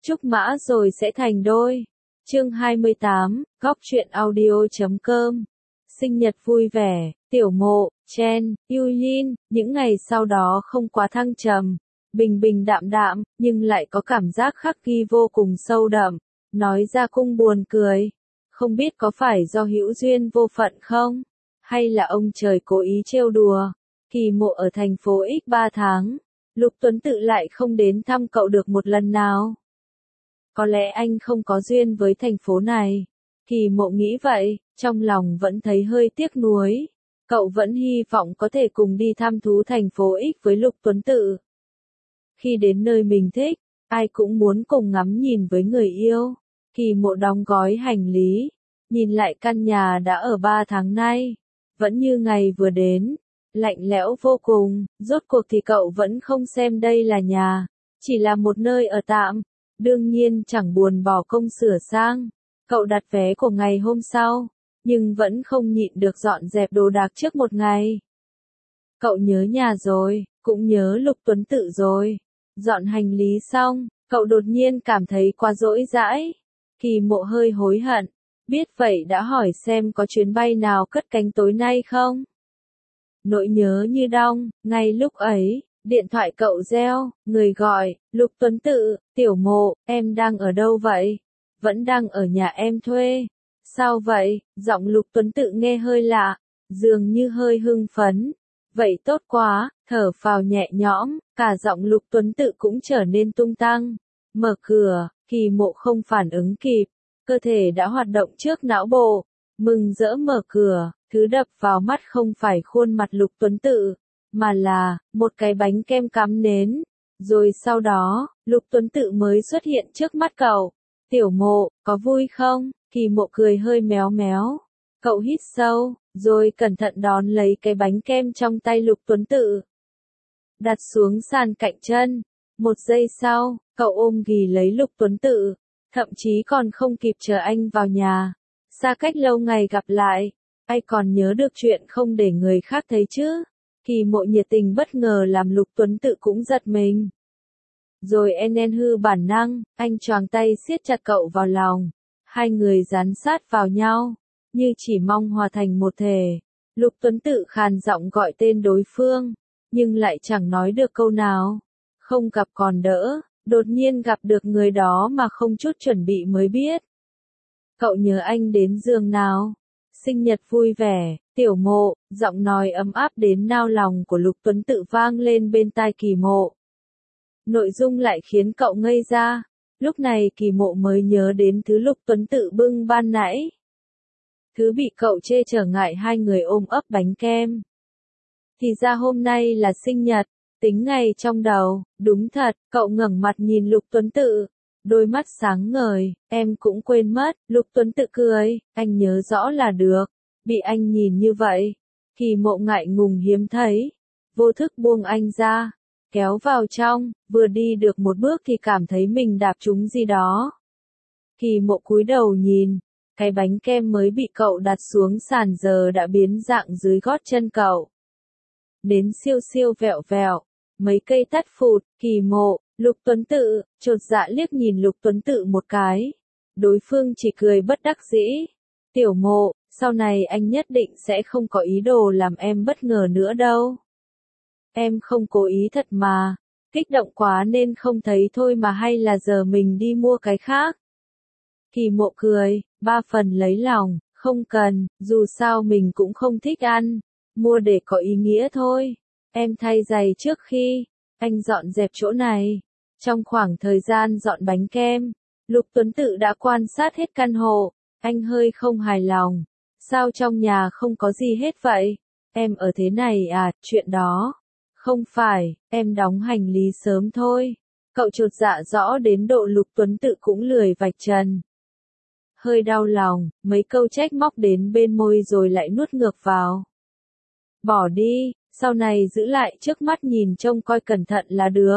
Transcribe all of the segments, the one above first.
Trúc mã rồi sẽ thành đôi. Chương 28, Góc truyện audio.com. Sinh nhật vui vẻ, Tiểu Mộ, Chen, Yulin, những ngày sau đó không quá thăng trầm, bình bình đạm đạm, nhưng lại có cảm giác khắc ghi vô cùng sâu đậm. Nói ra cũng buồn cười, không biết có phải do hữu duyên vô phận không? Hay là ông trời cố ý trêu đùa? Kỳ Mộ ở thành phố X 3 tháng, Lục Tuấn Tự lại không đến thăm cậu được một lần nào. Có lẽ anh không có duyên với thành phố này. Kỳ Mộ nghĩ vậy, trong lòng vẫn thấy hơi tiếc nuối. Cậu vẫn hy vọng có thể cùng đi thăm thú thành phố X với Lục Tuấn Tự. Khi đến nơi mình thích, ai cũng muốn cùng ngắm nhìn với người yêu. Kỳ Mộ đóng gói hành lý, nhìn lại căn nhà đã ở 3 tháng nay, vẫn như ngày vừa đến, lạnh lẽo vô cùng, rốt cuộc thì cậu vẫn không xem đây là nhà, chỉ là một nơi ở tạm. Đương nhiên chẳng buồn bỏ công sửa sang. Cậu đặt vé của ngày hôm sau, nhưng vẫn không nhịn được dọn dẹp đồ đạc trước một ngày. Cậu nhớ nhà rồi, cũng nhớ Lục Tuấn Tự rồi. Dọn hành lý xong, cậu đột nhiên cảm thấy quá dỗi dãi. Kỳ Mộ hơi hối hận, biết vậy đã hỏi xem có chuyến bay nào cất cánh tối nay không. Nỗi nhớ như đong, ngay lúc ấy, điện thoại cậu reo, người gọi, Lục Tuấn Tự, Tiểu Mộ, em đang ở đâu vậy? Vẫn đang ở nhà em thuê. Sao vậy? Giọng Lục Tuấn Tự nghe hơi lạ, dường như hơi hưng phấn. Vậy tốt quá, thở phào nhẹ nhõm, cả giọng Lục Tuấn Tự cũng trở nên tung tăng. Mở cửa, Kỳ Mộ không phản ứng kịp, cơ thể đã hoạt động trước não bộ. Mừng rỡ mở cửa, thứ đập vào mắt không phải khuôn mặt Lục Tuấn Tự, mà là một cái bánh kem cắm nến. Rồi sau đó, Lục Tuấn Tự mới xuất hiện trước mắt cậu. Tiểu Mộ, có vui không? Kỳ Mộ cười hơi méo méo. Cậu hít sâu, rồi cẩn thận đón lấy cái bánh kem trong tay Lục Tuấn Tự. Đặt xuống sàn cạnh chân. Một giây sau, cậu ôm ghì lấy Lục Tuấn Tự, thậm chí còn không kịp chờ anh vào nhà. Xa cách lâu ngày gặp lại, ai còn nhớ được chuyện không để người khác thấy chứ? Kỳ Mộ nhiệt tình bất ngờ làm Lục Tuấn Tự cũng giật mình. Rồi hư bản năng, anh choàng tay siết chặt cậu vào lòng. Hai người dán sát vào nhau, như chỉ mong hòa thành một thể. Lục Tuấn Tự khàn giọng gọi tên đối phương, nhưng lại chẳng nói được câu nào. Không gặp còn đỡ, đột nhiên gặp được người đó mà không chút chuẩn bị mới biết. Cậu nhớ anh đến giường nào? Sinh nhật vui vẻ, Tiểu Mộ, giọng nói ấm áp đến nao lòng của Lục Tuấn Tự vang lên bên tai Kỳ Mộ. Nội dung lại khiến cậu ngây ra. Lúc này Kỳ Mộ mới nhớ đến thứ Lục Tuấn Tự bưng ban nãy. Thứ bị cậu chê trở ngại hai người ôm ấp bánh kem. Thì ra hôm nay là sinh nhật, tính ngày trong đầu, đúng thật, cậu ngẩng mặt nhìn Lục Tuấn Tự. Đôi mắt sáng ngời, em cũng quên mất, Lục Tuấn Tự cười, anh nhớ rõ là được. Bị anh nhìn như vậy, Kỳ Mộ ngại ngùng hiếm thấy, vô thức buông anh ra, kéo vào trong, vừa đi được một bước thì cảm thấy mình đạp trúng gì đó. Kỳ Mộ cúi đầu nhìn, cái bánh kem mới bị cậu đặt xuống sàn giờ đã biến dạng dưới gót chân cậu. Đến siêu siêu vẹo vẹo, mấy cây tắt phụt, Kỳ Mộ, Lục Tuấn Tự, chột dạ liếc nhìn Lục Tuấn Tự một cái. Đối phương chỉ cười bất đắc dĩ. Tiểu Mộ, sau này anh nhất định sẽ không có ý đồ làm em bất ngờ nữa đâu. Em không cố ý thật mà. Kích động quá nên không thấy thôi mà, hay là giờ mình đi mua cái khác. Kỳ Mộ cười, 3 phần lấy lòng, không cần, dù sao mình cũng không thích ăn. Mua để có ý nghĩa thôi. Em thay giày trước khi anh dọn dẹp chỗ này. Trong khoảng thời gian dọn bánh kem, Lục Tuấn Tự đã quan sát hết căn hộ. Anh hơi không hài lòng. Sao trong nhà không có gì hết vậy? Em ở thế này à, chuyện đó. Không phải, em đóng hành lý sớm thôi. Cậu chột dạ rõ đến độ Lục Tuấn Tự cũng lười vạch trần. Hơi đau lòng, mấy câu trách móc đến bên môi rồi lại nuốt ngược vào. Bỏ đi, sau này giữ lại trước mắt nhìn trông coi cẩn thận là được.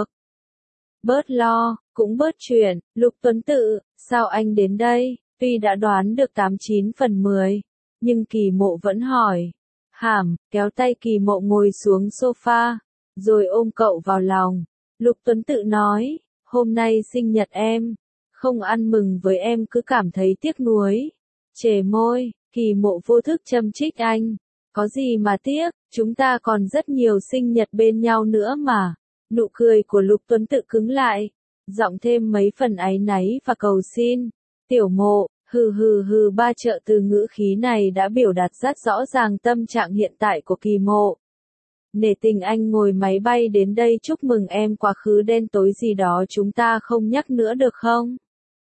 Bớt lo, cũng bớt chuyện, Lục Tuấn Tự, sao anh đến đây? Tuy đã đoán được 89 phần 10, nhưng Kỳ Mộ vẫn hỏi. Kéo tay Kỳ Mộ ngồi xuống sofa, rồi ôm cậu vào lòng. Lục Tuấn Tự nói, hôm nay sinh nhật em, không ăn mừng với em cứ cảm thấy tiếc nuối. Chề môi, Kỳ Mộ vô thức châm chích anh. Có gì mà tiếc, chúng ta còn rất nhiều sinh nhật bên nhau nữa mà. Nụ cười của Lục Tuấn Tự cứng lại, giọng thêm mấy phần áy náy và cầu xin. Tiểu Mộ, hừ hừ hừ, ba trợ từ ngữ khí này đã biểu đạt rất rõ ràng tâm trạng hiện tại của Kỳ Mộ. Nể tình anh ngồi máy bay đến đây chúc mừng em, quá khứ đen tối gì đó chúng ta không nhắc nữa được không?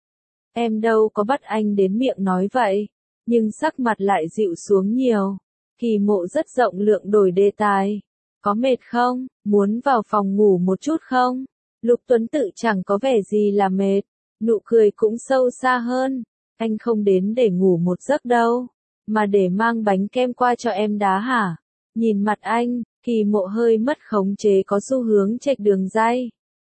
Em đâu có bắt anh đến miệng nói vậy, nhưng sắc mặt lại dịu xuống nhiều. Kỳ Mộ rất rộng lượng đổi đề tài. Có mệt không? Muốn vào phòng ngủ một chút không? Lục Tuấn Tự chẳng có vẻ gì là mệt. Nụ cười cũng sâu xa hơn. Anh không đến để ngủ một giấc đâu, mà để mang bánh kem qua cho em đá hả? Nhìn mặt anh, Kỳ Mộ hơi mất khống chế, có xu hướng chệch đường ray.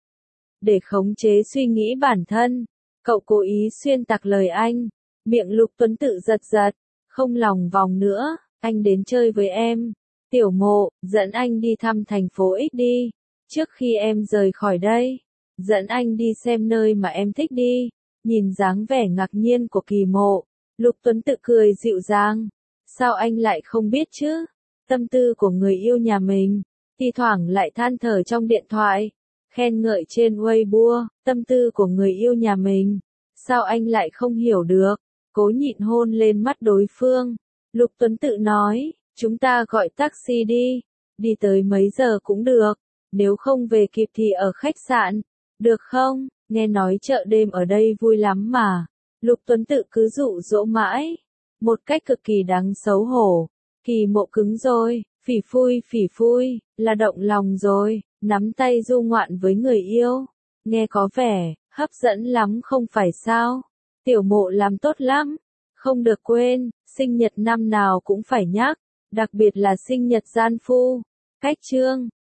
Để khống chế suy nghĩ bản thân, cậu cố ý xuyên tạc lời anh. Miệng Lục Tuấn Tự giật giật, không lòng vòng nữa. Anh đến chơi với em. Tiểu Mộ, dẫn anh đi thăm thành phố X đi. Trước khi em rời khỏi đây, dẫn anh đi xem nơi mà em thích đi. Nhìn dáng vẻ ngạc nhiên của Kỳ Mộ, Lục Tuấn Tự cười dịu dàng. Sao anh lại không biết chứ? Tâm tư của người yêu nhà mình, thi thoảng lại than thở trong điện thoại, khen ngợi trên Weibo, tâm tư của người yêu nhà mình. Sao anh lại không hiểu được? Cố nhịn hôn lên mắt đối phương. Lục Tuấn Tự nói, chúng ta gọi taxi đi. Đi tới mấy giờ cũng được. Nếu không về kịp thì ở khách sạn. Được không? Nghe nói chợ đêm ở đây vui lắm mà. Lục Tuấn Tự cứ dụ dỗ mãi. Một cách cực kỳ đáng xấu hổ. Kỳ Mộ cứng rồi, phỉ phui, là động lòng rồi, nắm tay du ngoạn với người yêu. Nghe có vẻ, hấp dẫn lắm không phải sao? Tiểu Mộ làm tốt lắm. Không được quên, sinh nhật năm nào cũng phải nhắc, đặc biệt là sinh nhật gian phu. Cách chương